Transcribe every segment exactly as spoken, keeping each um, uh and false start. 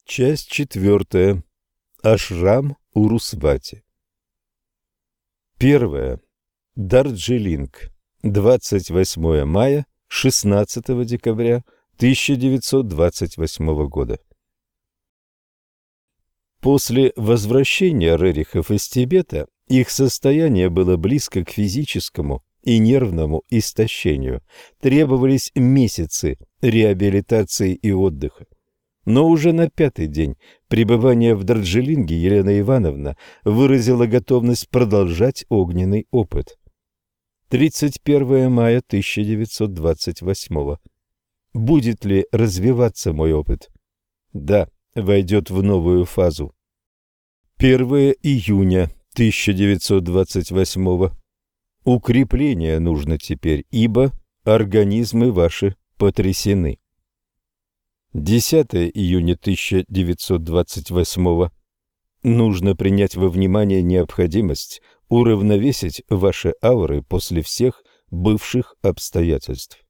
Часть четвертая. Ашрам Урусвати. Первое. Дарджилинг. двадцать восьмое мая, шестнадцатого декабря тысяча девятьсот двадцать восьмого года. После возвращения Рерихов из Тибета их состояние было близко к физическому и нервному истощению. Требовались месяцы реабилитации и отдыха. Но уже на пятый день пребывания в Дарджилинге Елена Ивановна выразила готовность продолжать огненный опыт. тридцать первое мая тысяча девятьсот двадцать восьмого. Будет ли развиваться мой опыт? Да, войдет в новую фазу. первое июня тысяча девятьсот двадцать восьмого. Укрепление нужно теперь, ибо организмы ваши потрясены. десятое июня тысяча девятьсот двадцать восьмого. Нужно принять во внимание необходимость уравновесить ваши ауры после всех бывших обстоятельств.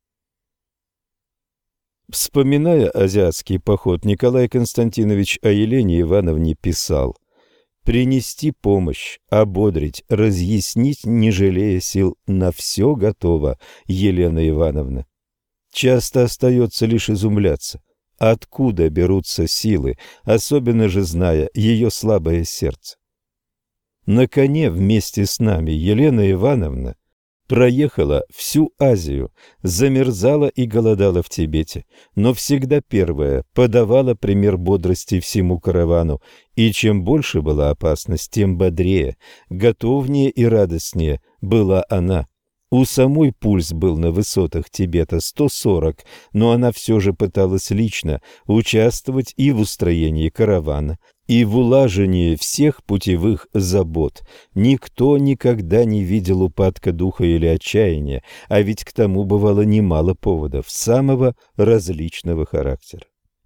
Вспоминая азиатский поход, Николай Константинович о Елене Ивановне писал: «Принести помощь, ободрить, разъяснить, не жалея сил, на все готова Елена Ивановна. Часто остается лишь изумляться. Откуда берутся силы, особенно же зная ее слабое сердце? На коне вместе с нами Елена Ивановна проехала всю Азию, замерзала и голодала в Тибете, но всегда первая подавала пример бодрости всему каравану, и чем больше была опасность, тем бодрее, готовнее и радостнее была она. У самой пульс был на высотах Тибета сто сорок, но она все же пыталась лично участвовать и в устроении каравана, и в улажении всех путевых забот. Никто никогда не видел упадка духа или отчаяния, а ведь к тому бывало немало поводов самого различного характера.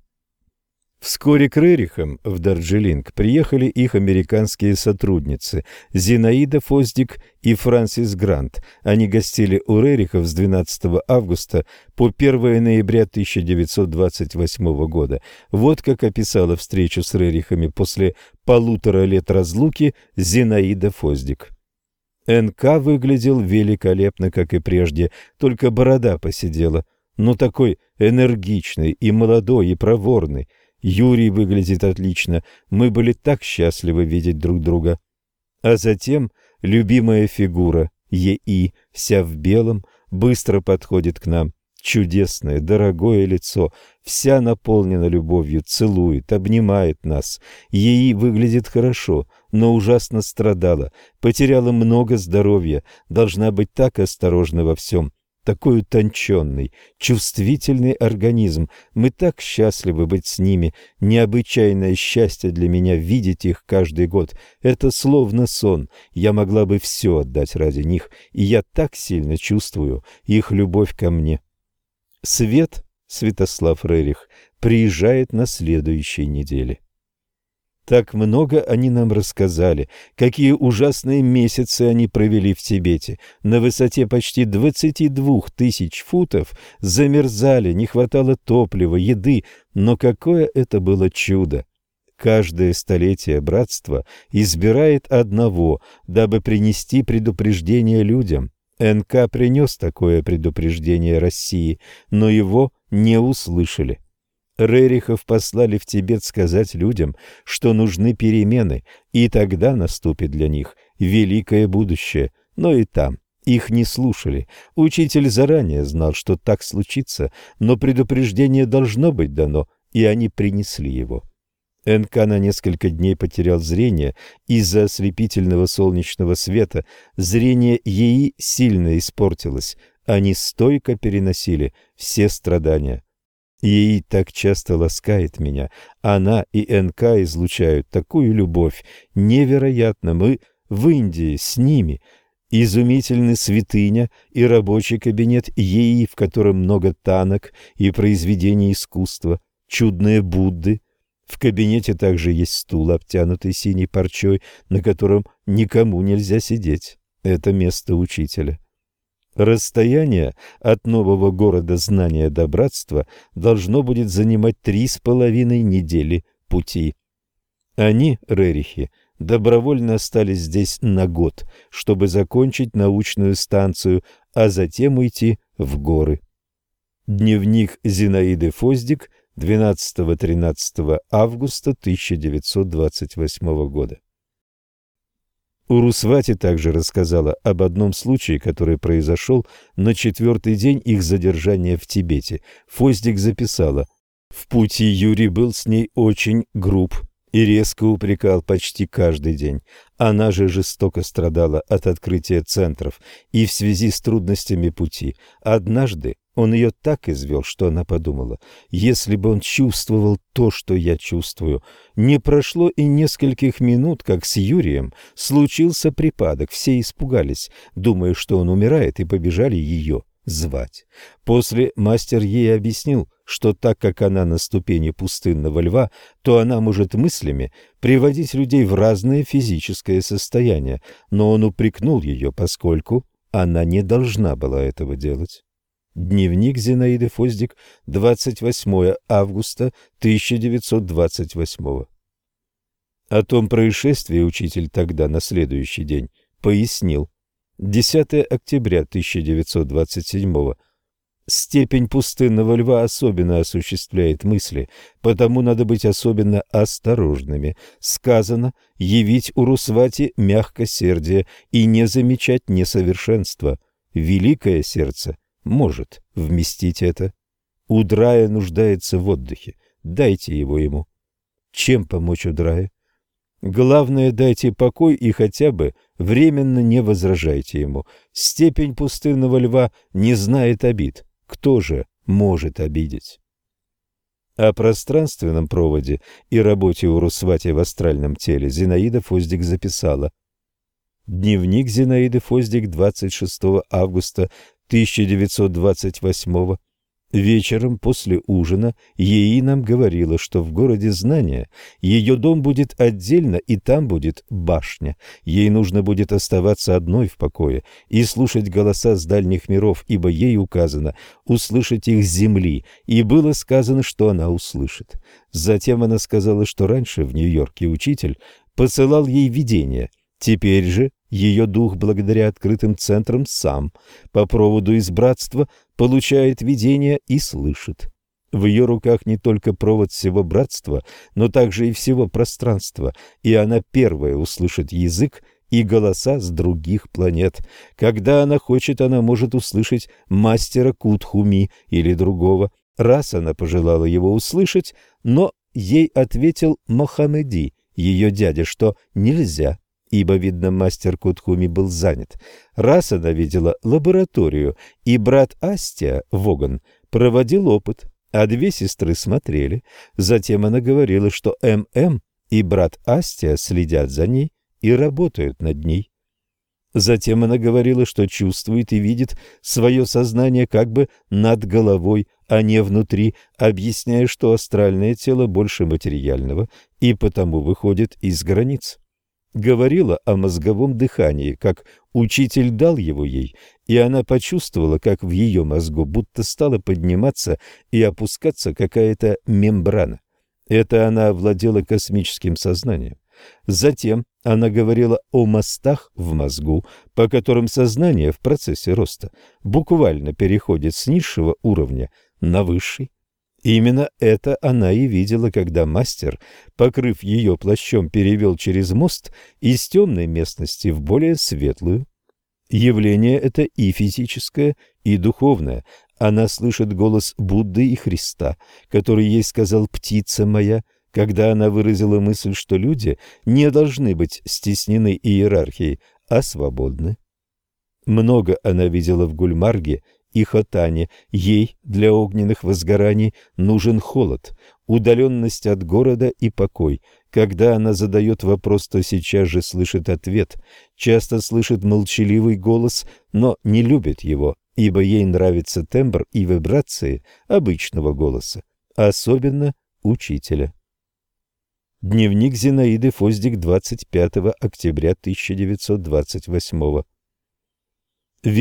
Вскоре к Рерихам в Дарджилинг приехали их американские сотрудницы Зинаида Фоздик и Франсис Грант. Они гостили у Рерихов с двенадцатого августа по первое ноября тысяча девятьсот двадцать восьмого года. Вот как описала встречу с Рерихами после полутора лет разлуки Зинаида Фоздик. эн ка выглядел великолепно, как и прежде, только борода поседела, но такой энергичный и молодой и проворный. Юрий выглядит отлично, мы были так счастливы видеть друг друга. А затем любимая фигура Е И, вся в белом, быстро подходит к нам. Чудесное, дорогое лицо, вся наполнена любовью, целует, обнимает нас. Е И выглядит хорошо, но ужасно страдала, потеряла много здоровья, должна быть так осторожна во всем. Такой утонченный, чувствительный организм. Мы так счастливы быть с ними. Необычайное счастье для меня видеть их каждый год. Это словно сон. Я могла бы все отдать ради них, и я так сильно чувствую их любовь ко мне. Свет, Святослав Рерих, приезжает на следующей неделе. Так много они нам рассказали, какие ужасные месяцы они провели в Тибете. На высоте почти двадцати двух тысяч футов замерзали, не хватало топлива, еды, но какое это было чудо! Каждое столетие братства избирает одного, дабы принести предупреждение людям. эн ка принес такое предупреждение России, но его не услышали. Рерихов послали в Тибет сказать людям, что нужны перемены, и тогда наступит для них великое будущее. Но и там их не слушали. Учитель заранее знал, что так случится, но предупреждение должно быть дано, и они принесли его. эн ка на несколько дней потерял зрение из-за ослепительного солнечного света. Зрение Е И сильно испортилось. Они стойко переносили все страдания. Е И так часто ласкает меня. Она и эн ка излучают такую любовь. Невероятно, мы в Индии с ними. Изумительны святыня и рабочий кабинет Е И, в котором много танок и произведений искусства, чудные Будды. В кабинете также есть стул, обтянутый синей парчой, на котором никому нельзя сидеть. Это место учителя. Расстояние от нового города знания до братства должно будет занимать три с половиной недели пути. Они, Рерихи, добровольно остались здесь на год, чтобы закончить научную станцию, а затем уйти в горы. Дневник Зинаиды Фоздик, двенадцатого-тринадцатого августа тысяча девятьсот двадцать восьмого года. Урусвати также рассказала об одном случае, который произошел на четвертый день их задержания в Тибете. Фоздик записала: «В пути Юрий был с ней очень груб и резко упрекал почти каждый день. Она же жестоко страдала от открытия центров и в связи с трудностями пути. Однажды он ее так извел, что она подумала: если бы он чувствовал то, что я чувствую. Не прошло и нескольких минут, как с Юрием случился припадок. Все испугались, думая, что он умирает, и побежали ее звать. После мастер ей объяснил, что так как она на ступени пустынного льва, то она может мыслями приводить людей в разное физическое состояние, но он упрекнул ее, поскольку она не должна была этого делать». Дневник Зинаиды Фоздик, двадцать восьмого августа тысяча девятьсот двадцать восьмого. О том происшествии учитель тогда, на следующий день, пояснил. десятого октября тысяча девятьсот двадцать седьмого. Степень пустынного льва особенно осуществляет мысли, потому надо быть особенно осторожными. Сказано: явить Урусвати мягкосердие и не замечать несовершенства. Великое сердце может вместить это. Удрая нуждается в отдыхе. Дайте его ему. Чем помочь Удрае? Главное, дайте покой и хотя бы временно не возражайте ему. Степень пустынного льва не знает обид. Кто же может обидеть? О пространственном проводе и работе Урусвати в астральном теле Зинаида Фоздик записала. Дневник Зинаиды Фоздик, двадцать шестого августа тысяча девятьсот двадцать восьмого. Вечером после ужина Еи нам говорила, что в городе знания ее дом будет отдельно, и там будет башня. Ей нужно будет оставаться одной в покое и слушать голоса с дальних миров, ибо ей указано услышать их с земли, и было сказано, что она услышит. Затем она сказала, что раньше в Нью-Йорке учитель посылал ей видения. Теперь же ее дух, благодаря открытым центрам, сам по проводу из братства получает видения и слышит. В ее руках не только провод всего братства, но также и всего пространства, и она первая услышит язык и голоса с других планет. Когда она хочет, она может услышать мастера Кутхуми или другого. Раз она пожелала его услышать, но ей ответил Мохаммеди, ее дядя, что нельзя, ибо, видно, мастер Кутхуми был занят. Раз она видела лабораторию, и брат Астия, Воган, проводил опыт, а две сестры смотрели. Затем она говорила, что ММ и брат Астия следят за ней и работают над ней. Затем она говорила, что чувствует и видит свое сознание как бы над головой, а не внутри, объясняя, что астральное тело больше материального и потому выходит из границ. Говорила о мозговом дыхании, как учитель дал его ей, и она почувствовала, как в ее мозгу будто стала подниматься и опускаться какая-то мембрана. Это она овладела космическим сознанием. Затем она говорила о мостах в мозгу, по которым сознание в процессе роста буквально переходит с низшего уровня на высший. Именно это она и видела, когда мастер, покрыв ее плащом, перевел через мост из темной местности в более светлую. Явление это и физическое, и духовное. Она слышит голос Будды и Христа, который ей сказал «птица моя», когда она выразила мысль, что люди не должны быть стеснены иерархией, а свободны. Много она видела в Гульмарге и Хотане. Ей для огненных возгораний нужен холод, удаленность от города и покой. Когда она задает вопрос, то сейчас же слышит ответ. Часто слышит молчаливый голос, но не любит его, ибо ей нравится тембр и вибрации обычного голоса, особенно учителя. Дневник Зинаиды Фоздик, двадцать пятого октября тысяча девятьсот двадцать восьмого.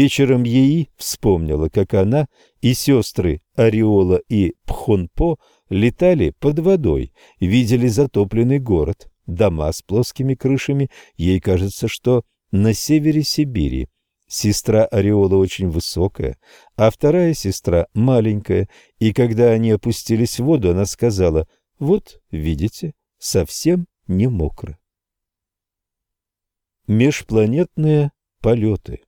Вечером Еи вспомнила, как она и сестры Ореола и Пхонпо летали под водой, видели затопленный город, дома с плоскими крышами. Ей кажется, что на севере Сибири. Сестра Ореола очень высокая, а вторая сестра маленькая, и когда они опустились в воду, она сказала: «Вот, видите, совсем не мокро». Межпланетные полеты.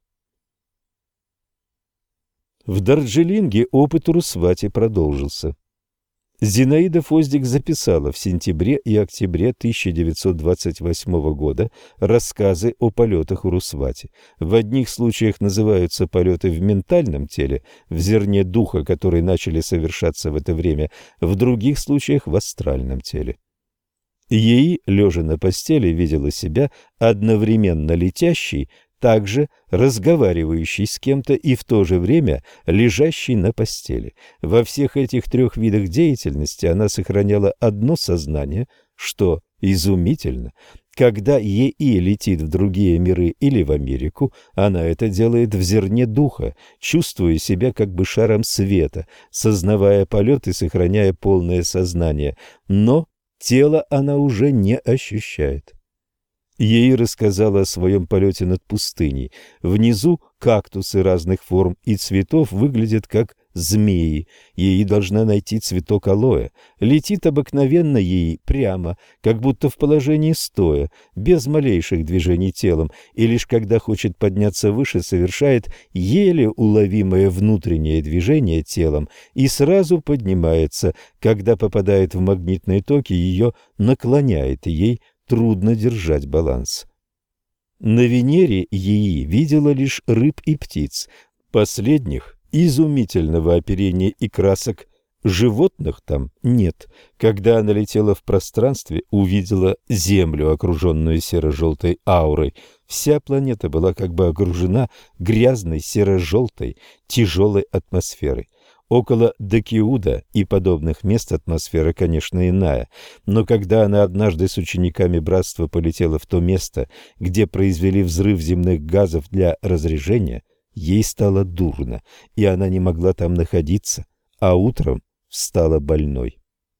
В Дарджилинге опыт Урусвати продолжился. Зинаида Фоздик записала в сентябре и октябре тысяча девятьсот двадцать восьмого года рассказы о полетах Урусвати. В одних случаях называются полеты в ментальном теле, в зерне духа, которые начали совершаться в это время, в других случаях в астральном теле. Ей, лежа на постели, видела себя одновременно летящей, также разговаривающий с кем-то и в то же время лежащий на постели. Во всех этих трех видах деятельности она сохраняла одно сознание, что изумительно. Когда ЕИ летит в другие миры или в Америку, она это делает в зерне духа, чувствуя себя как бы шаром света, сознавая полет и сохраняя полное сознание, но тело она уже не ощущает. Ей рассказала о своем полете над пустыней. Внизу кактусы разных форм и цветов выглядят как змеи. Ей должна найти цветок алоэ. Летит обыкновенно ей прямо, как будто в положении стоя, без малейших движений телом, и лишь когда хочет подняться выше, совершает еле уловимое внутреннее движение телом и сразу поднимается. Когда попадает в магнитные токи, ее наклоняет, и ей трудно держать баланс. На Венере ЕИ видела лишь рыб и птиц, последних изумительного оперения и красок. Животных там нет. Когда она летела в пространстве, увидела Землю, окруженную серо-желтой аурой. Вся планета была как бы окружена грязной серо-желтой тяжелой атмосферой. Около Дакиуда и подобных мест атмосфера, конечно, иная, но когда она однажды с учениками братства полетела в то место, где произвели взрыв земных газов для разрежения, ей стало дурно, и она не могла там находиться, а утром стала больной.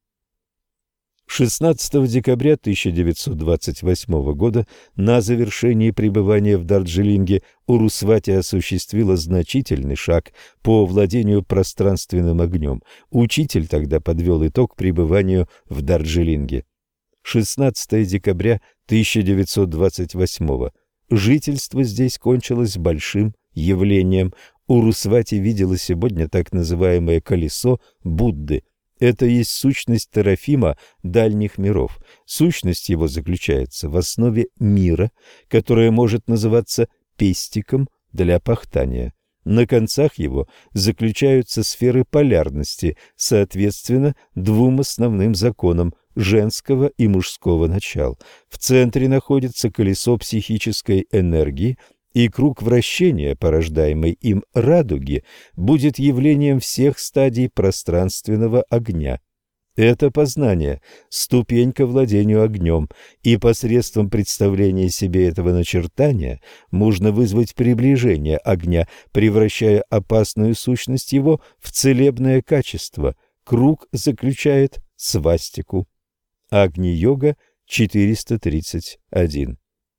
шестнадцатого декабря тысяча девятьсот двадцать восьмого года на завершении пребывания в Дарджилинге Урусвати осуществила значительный шаг по владению пространственным огнем. Учитель тогда подвел итог пребыванию в Дарджилинге. шестнадцатого декабря тысяча девятьсот двадцать восьмого. Жительство здесь кончилось большим явлением. Урусвати видела сегодня так называемое колесо Будды. Это есть сущность Терафима дальних миров. Сущность его заключается в основе мира, которое может называться пестиком для пахтания. На концах его заключаются сферы полярности, соответственно, двум основным законам женского и мужского начал. В центре находится колесо психической энергии, и круг вращения, порождаемый им радуги, будет явлением всех стадий пространственного огня. Это познание – ступень ко владению огнем, и посредством представления себе этого начертания можно вызвать приближение огня, превращая опасную сущность его в целебное качество. Круг заключает свастику. Агни-йога четыреста тридцать один.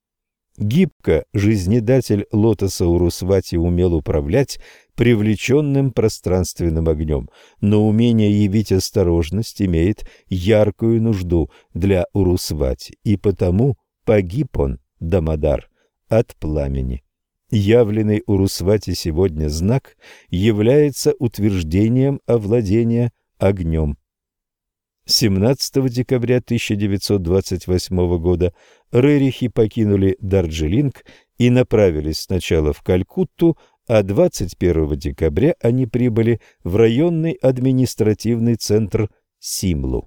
Гибко жизнедатель лотоса Урусвати умел управлять привлеченным пространственным огнем, но умение явить осторожность имеет яркую нужду для Урусвати, и потому погиб он, Дамодар, от пламени. Явленный Урусвати сегодня знак является утверждением овладения огнем. семнадцатого декабря тысяча девятьсот двадцать восьмого года рерихи покинули Дарджилинг и направились сначала в Калькутту, а двадцать первого декабря они прибыли в районный административный центр Симлу.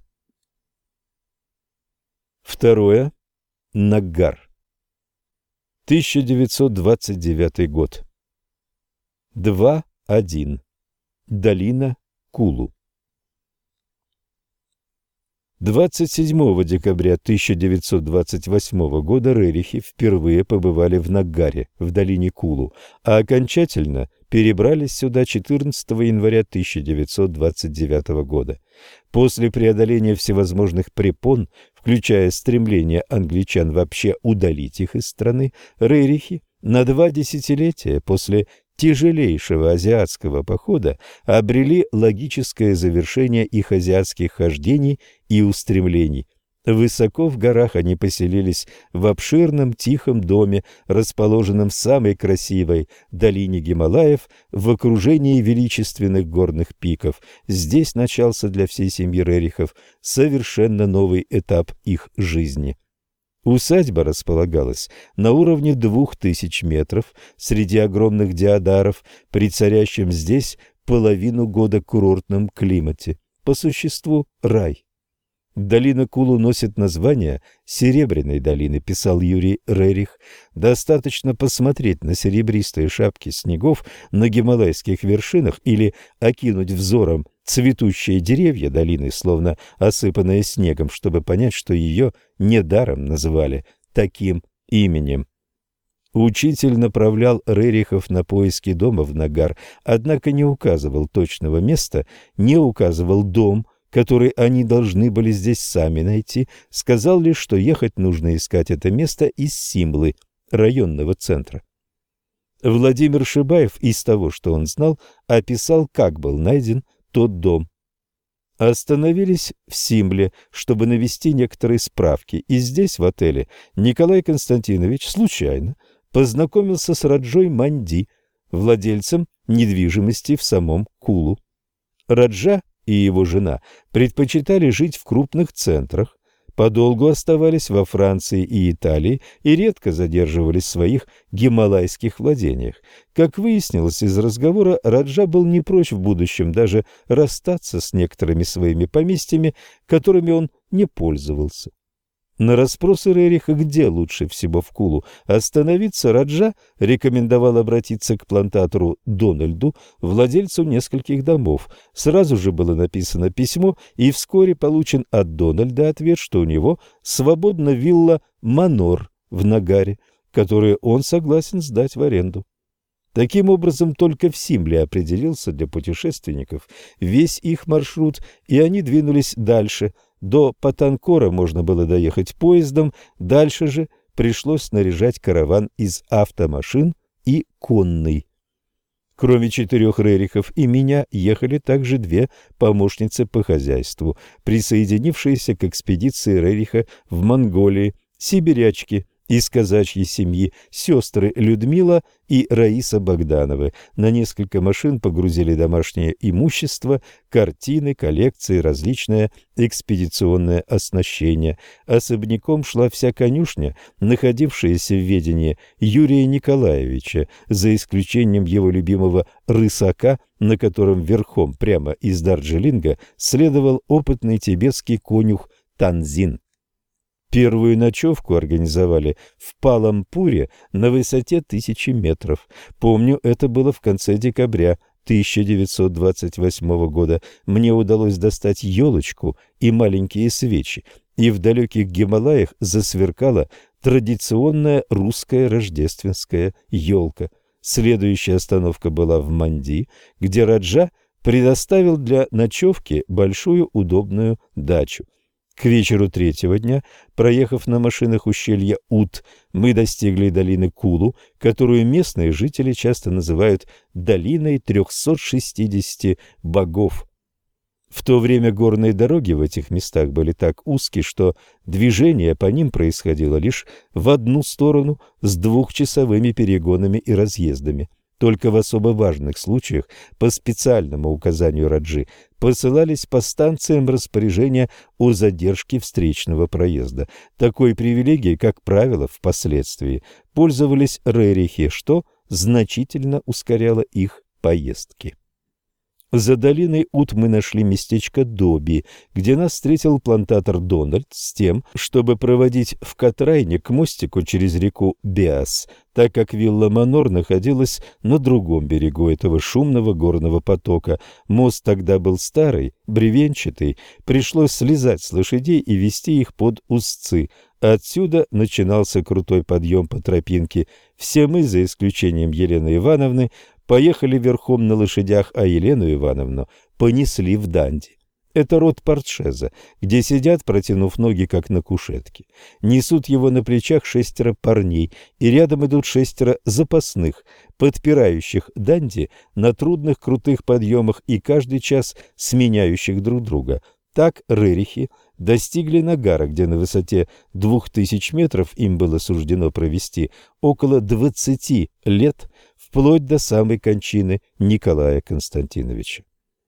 Второе. Наггар. тысяча девятьсот двадцать девятый год. два один. Долина Кулу. двадцать седьмого декабря тысяча девятьсот двадцать восьмого года рерихи впервые побывали в Наггаре, в долине Кулу, а окончательно перебрались сюда четырнадцатого января тысяча девятьсот двадцать девятого года. После преодоления всевозможных препон, включая стремление англичан вообще удалить их из страны, рерихи на два десятилетия после тяжелейшего азиатского похода обрели логическое завершение их азиатских хождений и устремлений. Высоко в горах они поселились в обширном тихом доме, расположенном в самой красивой долине Гималаев в окружении величественных горных пиков. Здесь начался для всей семьи Рерихов совершенно новый этап их жизни. Усадьба располагалась на уровне двух тысяч метров среди огромных деодаров, при царящем здесь половину года курортном климате. По существу рай. Долина Кулу носит название Серебряной долины, писал Юрий Рерих. Достаточно посмотреть на серебристые шапки снегов на гималайских вершинах или окинуть взором цветущие деревья долины, словно осыпанные снегом, чтобы понять, что ее недаром называли таким именем. Учитель направлял Рерихов на поиски дома в Нагар, однако не указывал точного места, не указывал дом, который они должны были здесь сами найти, сказал лишь, что ехать нужно искать это место из Симлы, районного центра. Владимир Шибаев из того, что он знал, описал, как был найден тот дом. Остановились в Симле, чтобы навести некоторые справки, и здесь, в отеле, Николай Константинович случайно познакомился с Раджой Манди, владельцем недвижимости в самом Кулу. Раджа и его жена предпочитали жить в крупных центрах, подолгу оставались во Франции и Италии и редко задерживались в своих гималайских владениях. Как выяснилось из разговора, Раджа был не прочь в будущем даже расстаться с некоторыми своими поместьями, которыми он не пользовался. На расспросы Рериха, где лучше всего в Кулу остановиться, Раджа рекомендовал обратиться к плантатору Дональду, владельцу нескольких домов. Сразу же было написано письмо, и вскоре получен от Дональда ответ, что у него свободна вилла Манор в Нагаре, которую он согласен сдать в аренду. Таким образом, только в Симле определился для путешественников весь их маршрут, и они двинулись дальше. До Патанкора можно было доехать поездом, дальше же пришлось снаряжать караван из автомашин и конный. Кроме четырех Рерихов и меня ехали также две помощницы по хозяйству, присоединившиеся к экспедиции Рериха в Монголии, сибирячки из казачьей семьи, сестры Людмила и Раиса Богдановы. На несколько машин погрузили домашнее имущество, картины, коллекции, различное экспедиционное оснащение. Особняком шла вся конюшня, находившаяся в ведении Юрия Николаевича, за исключением его любимого рысака, на котором верхом прямо из Дарджилинга следовал опытный тибетский конюх Танзин. Первую ночевку организовали в Палампуре на высоте тысячи метров. Помню, это было в конце декабря тысяча девятьсот двадцать восьмого года. Мне удалось достать елочку и маленькие свечи, и в далеких Гималаях засверкала традиционная русская рождественская елка. Следующая остановка была в Манди, где Раджа предоставил для ночевки большую удобную дачу. К вечеру третьего дня, проехав на машинах ущелье Ут, мы достигли долины Кулу, которую местные жители часто называют «долиной трехсот шестидесяти богов». В то время горные дороги в этих местах были так узки, что движение по ним происходило лишь в одну сторону с двухчасовыми перегонами и разъездами. Только в особо важных случаях по специальному указанию Раджи посылались по станциям распоряжения о задержке встречного проезда. Такой привилегией, как правило, впоследствии пользовались рерихи, что значительно ускоряло их поездки. За долиной Ут мы нашли местечко Доби, где нас встретил плантатор Дональд с тем, чтобы проводить в Катрайне к мостику через реку Биас, так как вилла Манор находилась на другом берегу этого шумного горного потока. Мост тогда был старый, бревенчатый, пришлось слезать с лошадей и вести их под узцы. Отсюда начинался крутой подъем по тропинке. Все мы, за исключением Елены Ивановны, поехали верхом на лошадях, а Елену Ивановну понесли в данди. Это род портшеза, где сидят, протянув ноги, как на кушетке. Несут его на плечах шестеро парней, и рядом идут шестеро запасных, подпирающих данди на трудных крутых подъемах и каждый час сменяющих друг друга. Так рерихи достигли Нагара, где на высоте двух тысяч метров им было суждено провести около двадцати лет, вплоть до самой кончины Николая Константиновича.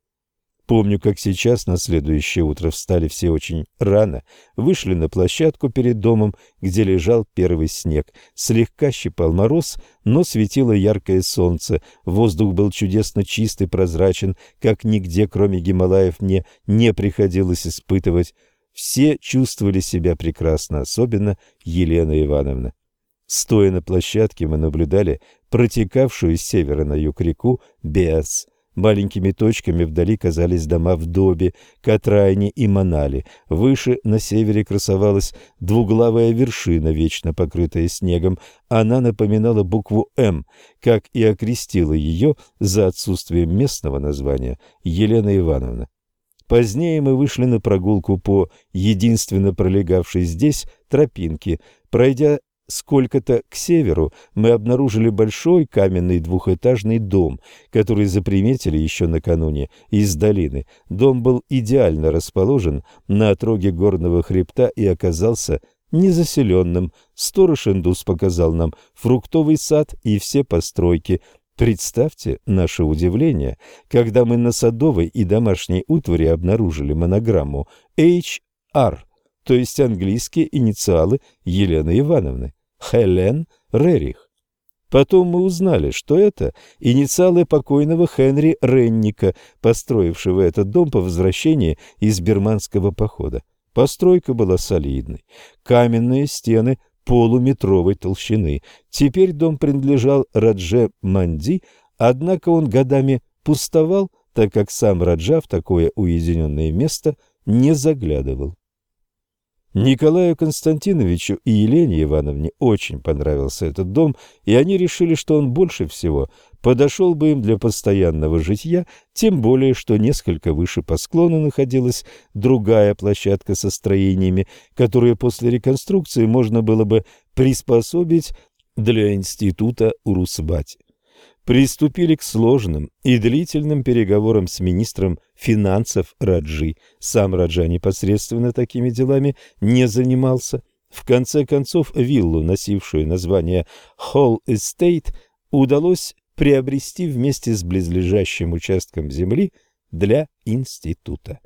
Помню, как сейчас, на следующее утро встали все очень рано, вышли на площадку перед домом, где лежал первый снег. Слегка щипал мороз, но светило яркое солнце, воздух был чудесно чист и прозрачен, как нигде, кроме Гималаев, мне не приходилось испытывать. Все чувствовали себя прекрасно, особенно Елена Ивановна. Стоя на площадке, мы наблюдали протекавшую с севера на юг реку Беас. Маленькими точками вдали казались дома в Добе, Катрайне и Манали. Выше на севере красовалась двуглавая вершина, вечно покрытая снегом. Она напоминала букву «М», как и окрестила ее за отсутствием местного названия Елена Ивановна. Позднее мы вышли на прогулку по единственно пролегавшей здесь тропинке. Пройдя сколько-то к северу, мы обнаружили большой каменный двухэтажный дом, который заприметили еще накануне из долины. Дом был идеально расположен на отроге горного хребта и оказался незаселенным. Сторож-индус показал нам фруктовый сад и все постройки. Представьте наше удивление, когда мы на садовой и домашней утвари обнаружили монограмму эйч ар, то есть английские инициалы Елены Ивановны. Хелен Рерих. Потом мы узнали, что это инициалы покойного Хенри Ренника, построившего этот дом по возвращении из бирманского похода. Постройка была солидной. Каменные стены полуметровой толщины. Теперь дом принадлежал Радже Манди, однако он годами пустовал, так как сам Раджа в такое уединенное место не заглядывал. Николаю Константиновичу и Елене Ивановне очень понравился этот дом, и они решили, что он больше всего подошел бы им для постоянного житья, тем более, что несколько выше по склону находилась другая площадка со строениями, которые после реконструкции можно было бы приспособить для института Урусбати. Приступили к сложным и длительным переговорам с министром финансов Раджи. Сам Раджа непосредственно такими делами не занимался. В конце концов, виллу, носившую название Холл Эстейт, удалось приобрести вместе с близлежащим участком земли для института.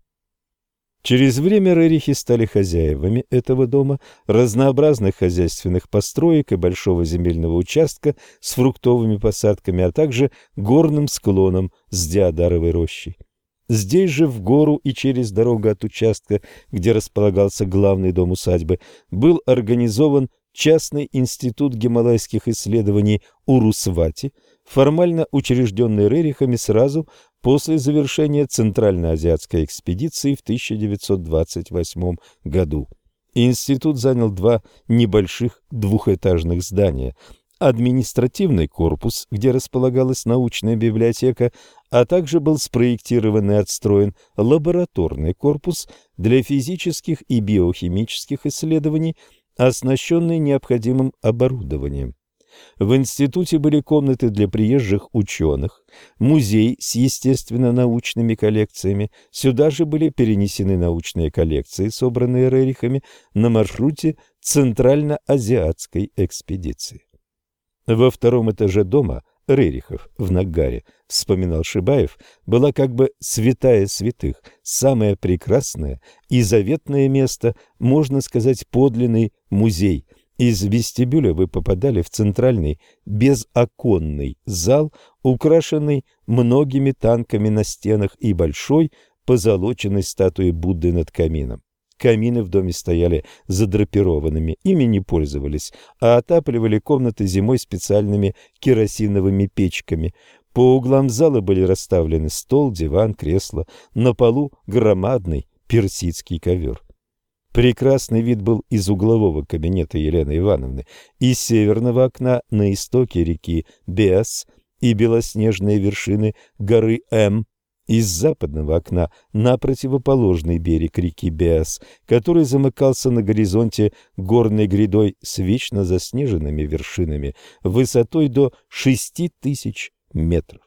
Через время Рерихи стали хозяевами этого дома, разнообразных хозяйственных построек и большого земельного участка с фруктовыми посадками, а также горным склоном с деодаровой рощей. Здесь же, в гору и через дорогу от участка, где располагался главный дом усадьбы, был организован частный институт гималайских исследований Урусвати, формально учрежденный Рерихами сразу после завершения Центральноазиатской экспедиции в тысяча девятьсот двадцать восьмом году. Институт занял два небольших двухэтажных здания: административный корпус, где располагалась научная библиотека, а также был спроектирован и отстроен лабораторный корпус для физических и биохимических исследований, оснащенный необходимым оборудованием. В институте были комнаты для приезжих ученых, музей с естественно-научными коллекциями. Сюда же были перенесены научные коллекции, собранные Рерихами на маршруте Центральноазиатской экспедиции. Во втором этаже дома Рерихов в Нагаре, вспоминал Шибаев, была как бы святая святых, самое прекрасное и заветное место, можно сказать, подлинный музей. Из вестибюля вы попадали в центральный безоконный зал, украшенный многими танками на стенах и большой позолоченной статуей Будды над камином. Камины в доме стояли задрапированными, ими не пользовались, а отапливали комнаты зимой специальными керосиновыми печками. По углам зала были расставлены стол, диван, кресло, на полу громадный персидский ковер. Прекрасный вид был из углового кабинета Елены Ивановны, из северного окна на истоке реки Беас, и белоснежные вершины горы М, из западного окна на противоположный берег реки Беас, который замыкался на горизонте горной грядой с вечно заснеженными вершинами высотой до шести тысяч метров.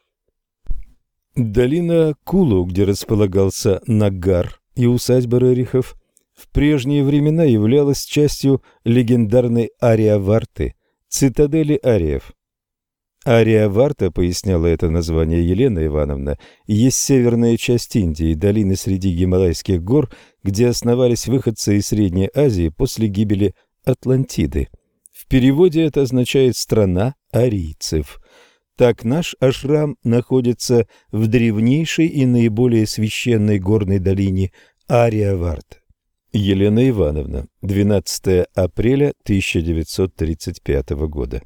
Долина Кулу, где располагался Нагар и усадьба Рерихов, в прежние времена являлась частью легендарной Ариаварты, цитадели ариев. Ариаварта, поясняла это название Елена Ивановна, есть северная часть Индии, долины среди Гималайских гор, где основались выходцы из Средней Азии после гибели Атлантиды. В переводе это означает «страна арийцев». Так наш ашрам находится в древнейшей и наиболее священной горной долине Ариаварта. Елена Ивановна, двенадцатое апреля тысяча девятьсот тридцать пятого года.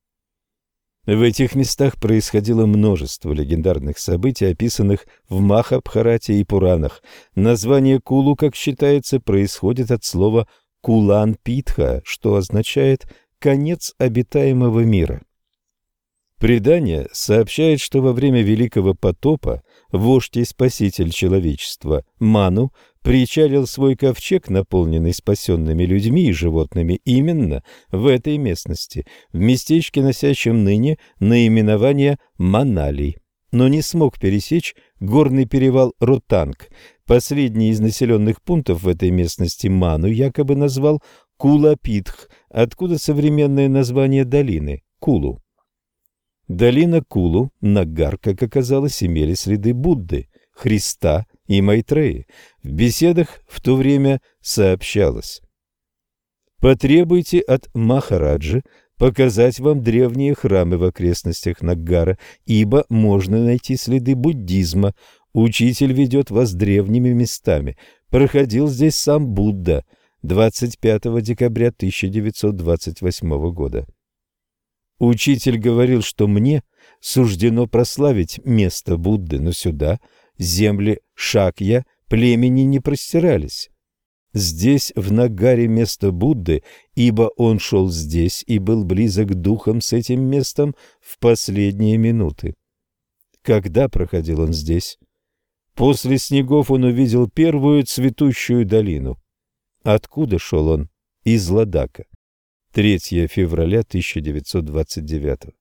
В этих местах происходило множество легендарных событий, описанных в Махабхарате и Пуранах. Название Кулу, как считается, происходит от слова «кулан-питха», что означает «конец обитаемого мира». Предание сообщает, что во время Великого потопа вождь и спаситель человечества Ману причалил свой ковчег, наполненный спасенными людьми и животными, именно в этой местности, в местечке, носящем ныне наименование Манали, но не смог пересечь горный перевал Ротанг. Последний из населенных пунктов в этой местности Ману якобы назвал Кулапитх, откуда современное название долины – Кулу. Долина Кулу, Нагар, как оказалось, имели следы Будды, Христа и Майтреи. В беседах в то время сообщалось: «Потребуйте от Махараджи показать вам древние храмы в окрестностях Нагара, ибо можно найти следы буддизма. Учитель ведет вас древними местами. Проходил здесь сам Будда». двадцать пятого декабря тысяча девятьсот двадцать восьмого года. Учитель говорил, что мне суждено прославить место Будды, но сюда, земли Шакья, племени не простирались. Здесь, в Нагаре, место Будды, ибо он шел здесь и был близок духом с этим местом в последние минуты. Когда проходил он здесь? После снегов он увидел первую цветущую долину. Откуда шел он? Из Ладака. третьего февраля тысяча девятьсот двадцать девятого.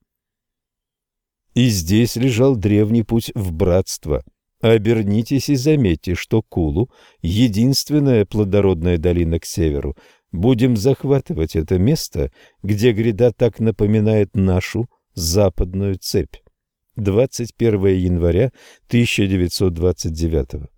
И здесь лежал древний путь в братство. Обернитесь и заметьте, что Кулу — единственная плодородная долина к северу. Будем захватывать это место, где гряда так напоминает нашу западную цепь. двадцать первого января тысяча девятьсот двадцать девятого.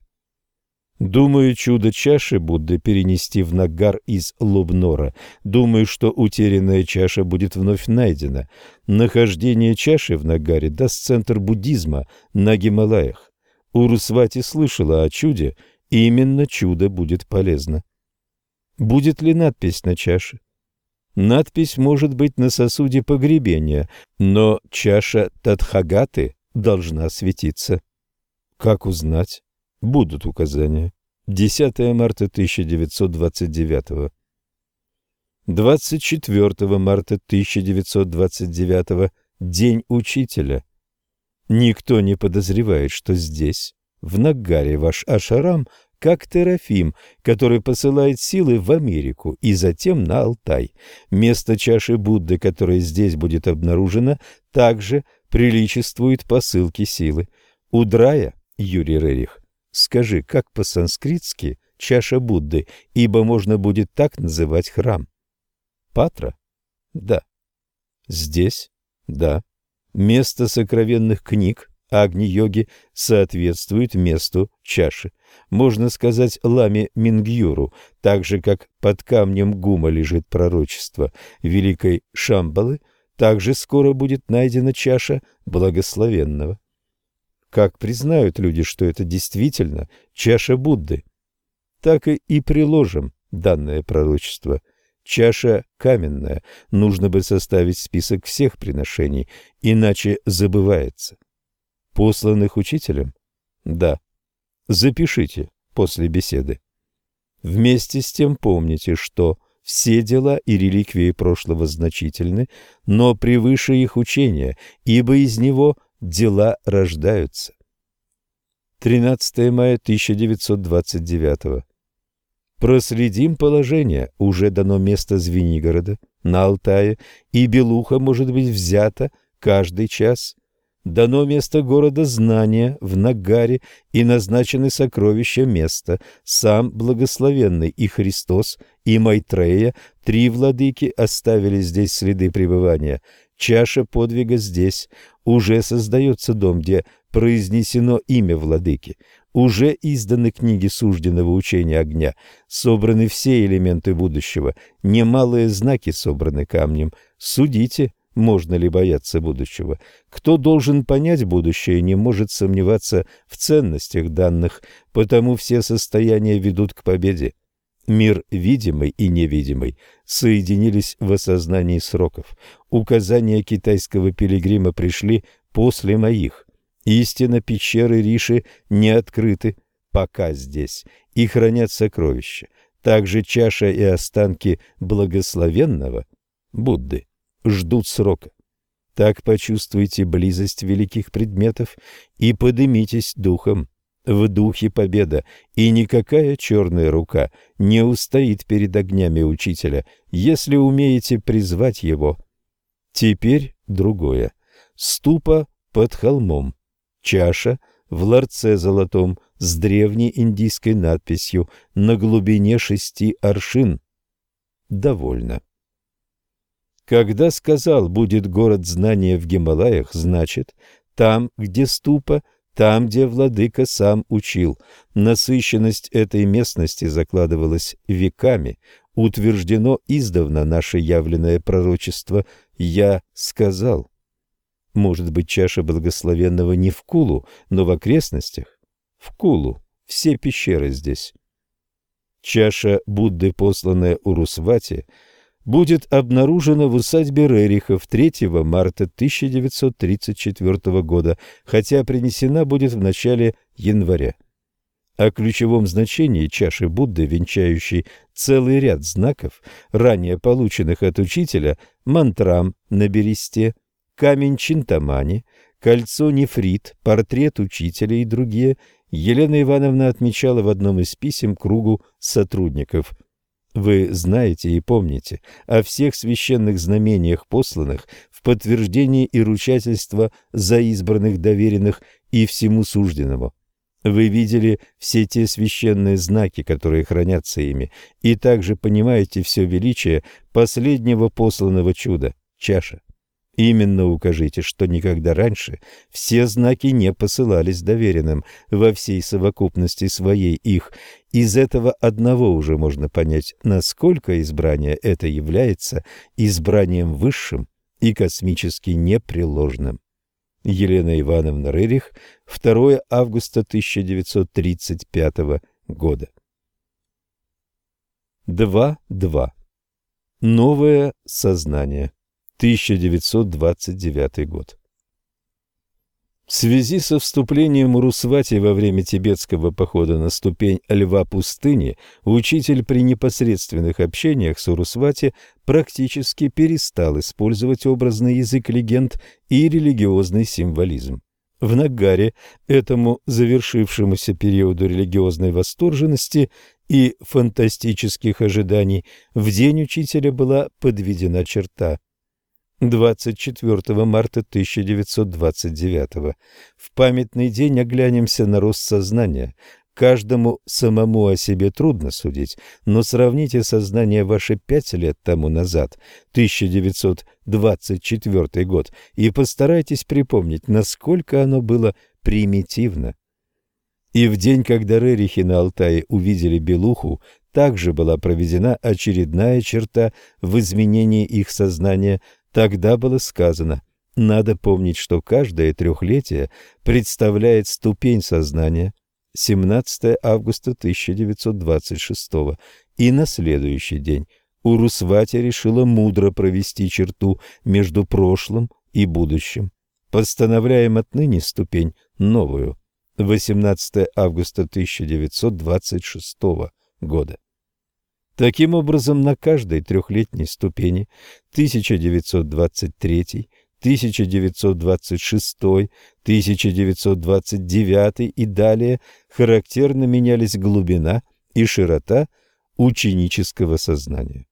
Думаю, чудо чаши Будды перенести в Нагар из Лубнора. Думаю, что утерянная чаша будет вновь найдена. Нахождение чаши в Нагаре даст центр буддизма на Гималаях. Урусвати слышала о чуде, и именно чудо будет полезно. Будет ли надпись на чаше? Надпись может быть на сосуде погребения, но чаша Тадхагаты должна светиться. Как узнать? Будут указания. десятого марта тысяча девятьсот двадцать девятого. двадцать четвёртого марта тысяча девятьсот двадцать девятого. День учителя. Никто не подозревает, что здесь, в Нагаре, ваш ашрам, как Терафим, который посылает силы в Америку и затем на Алтай. Место чаши Будды, которое здесь будет обнаружено, также приличествует посылке силы. Удрая, Юрий Рерих, скажи, как по-санскритски чаша Будды, ибо можно будет так называть храм. Патра? Да. Здесь? Да. Место сокровенных книг Агни-йоги соответствует месту чаши. Можно сказать ламе Мингюру, так же, как под камнем Гума лежит пророчество великой Шамбалы, также скоро будет найдена чаша благословенного. Как признают люди, что это действительно чаша Будды? Так и, и приложим данное пророчество. Чаша каменная, нужно бы составить список всех приношений, иначе забывается. Посланных учителем? Да. Запишите после беседы. Вместе с тем помните, что все дела и реликвии прошлого значительны, но превыше их учения, ибо из него дела рождаются. тринадцатое мая тысяча девятьсот двадцать девятого. Проследим положение. Уже дано место Звенигорода на Алтае, и Белуха может быть взята каждый час. Дано место города Знания в Нагаре, и назначены сокровища места. Сам Благословенный и Христос, и Майтрея, три владыки, оставили здесь следы пребывания. Чаша подвига здесь. Уже создается дом, где произнесено имя владыки. Уже изданы книги сужденного учения огня. Собраны все элементы будущего. Немалые знаки собраны камнем. Судите, можно ли бояться будущего. Кто должен понять будущее, не может сомневаться в ценностях данных, потому все состояния ведут к победе. Мир видимый и невидимый соединились в осознании сроков. Указания китайского пилигрима пришли после моих. Истинно пещеры Риши не открыты пока здесь и хранят сокровища. Также чаша и останки благословенного Будды ждут срока. Так почувствуйте близость великих предметов и подымитесь духом. В духе победа, и никакая черная рука не устоит перед огнями учителя, если умеете призвать его. Теперь другое. Ступа под холмом. Чаша в ларце золотом с древней индийской надписью на глубине шести аршин. Довольно. Когда сказал «будет город знания в Гималаях», значит, там, где ступа, там, где владыка сам учил. Насыщенность этой местности закладывалась веками. Утверждено издавна наше явленное пророчество «Я сказал». Может быть, чаша благословенного не в Кулу, но в окрестностях? В Кулу. Все пещеры здесь. Чаша Будды, посланная Урусвати, будет обнаружена в усадьбе Рерихов третьего марта тысяча девятьсот тридцать четвёртого года, хотя принесена будет в начале января. О ключевом значении чаши Будды, венчающей целый ряд знаков, ранее полученных от учителя, мантрам на бересте, камень Чинтамани, кольцо нефрит, портрет учителя и другие, Елена Ивановна отмечала в одном из писем кругу сотрудников. Вы знаете и помните о всех священных знамениях, посланных в подтверждение и ручательство за избранных доверенных и всему сужденному. Вы видели все те священные знаки, которые хранятся ими, и также понимаете все величие последнего посланного чуда – чаша. Именно укажите, что никогда раньше все знаки не посылались доверенным во всей совокупности своей их. Из этого одного уже можно понять, насколько избрание это является избранием высшим и космически непреложным. Елена Ивановна Рерих, второе августа тысяча девятьсот тридцать пятого года. два два. Новое сознание. тысяча девятьсот двадцать девятый год. В связи со вступлением Урусвати во время тибетского похода на ступень льва пустыни, учитель при непосредственных общениях с Урусвати практически перестал использовать образный язык легенд и религиозный символизм. В Нагаре, этому завершившемуся периоду религиозной восторженности и фантастических ожиданий, в день учителя была подведена черта. двадцать четвёртого марта тысяча девятьсот двадцать девятого. В памятный день оглянемся на рост сознания. Каждому самому о себе трудно судить, но сравните сознание ваше пять лет тому назад, тысяча девятьсот двадцать четвёртый год, и постарайтесь припомнить, насколько оно было примитивно. И в день, когда Рерихи на Алтае увидели Белуху, также была проведена очередная черта в изменении их сознания. Тогда было сказано: надо помнить, что каждое трехлетие представляет ступень сознания. семнадцатое августа тысяча девятьсот двадцать шестого. И на следующий день Урусвати решила мудро провести черту между прошлым и будущим. Постановляем отныне ступень новую. восемнадцатое августа тысяча девятьсот двадцать шестого года. Таким образом, на каждой трехлетней ступени тысяча девятьсот двадцать третий, тысяча девятьсот двадцать шестой, тысяча девятьсот двадцать девятый и далее характерно менялись глубина и широта ученического сознания.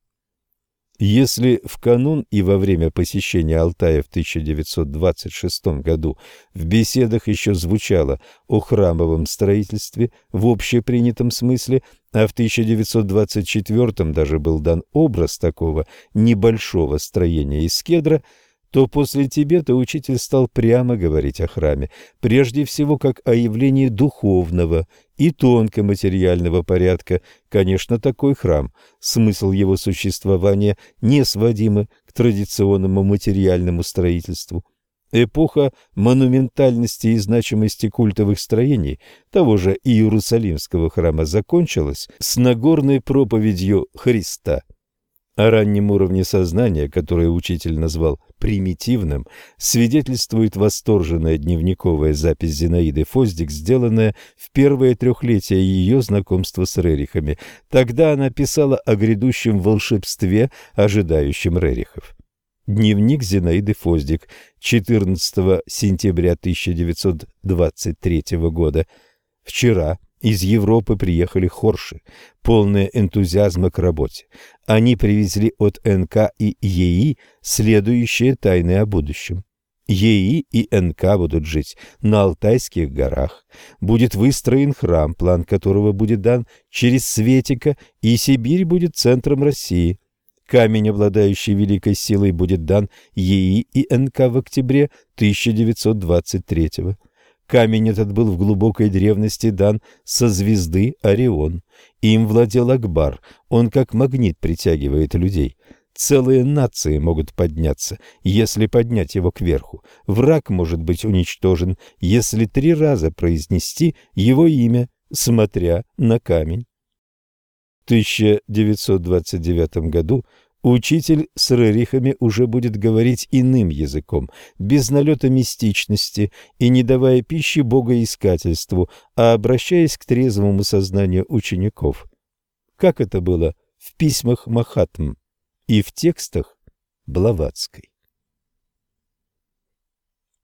Если в канун и во время посещения Алтая в тысяча девятьсот двадцать шестом году в беседах еще звучало о храмовом строительстве в общепринятом смысле, а в тысяча девятьсот двадцать четвёртом даже был дан образ такого небольшого строения из кедра, то после Тибета учитель стал прямо говорить о храме, прежде всего как о явлении духовного и тонкоматериального порядка. Конечно, такой храм, смысл его существования не сводимы к традиционному материальному строительству. Эпоха монументальности и значимости культовых строений того же Иерусалимского храма закончилась с Нагорной проповедью Христа. О раннем уровне сознания, которое учитель назвал примитивным, свидетельствует восторженная дневниковая запись Зинаиды Фоздик, сделанная в первое трехлетие ее знакомства с Рерихами. Тогда она писала о грядущем волшебстве, ожидающем Рерихов. Дневник Зинаиды Фоздик, четырнадцатого сентября тысяча девятьсот двадцать третьего года. Вчера из Европы приехали хорши, полные энтузиазма к работе. Они привезли от эн ка и е и следующие тайны о будущем. е и и эн ка будут жить на Алтайских горах. Будет выстроен храм, план которого будет дан через Светика, и Сибирь будет центром России. Камень, обладающий великой силой, будет дан е и и эн ка в октябре тысяча девятьсот двадцать третьего. Камень этот был в глубокой древности дан со звезды Орион. Им владел Акбар, он как магнит притягивает людей. Целые нации могут подняться, если поднять его кверху. Враг может быть уничтожен, если три раза произнести его имя, смотря на камень. В тысяча девятьсот двадцать девятом году учитель с Рерихами уже будет говорить иным языком, без налета мистичности и не давая пищи богоискательству, а обращаясь к трезвому сознанию учеников, как это было в письмах Махатм и в текстах Блаватской.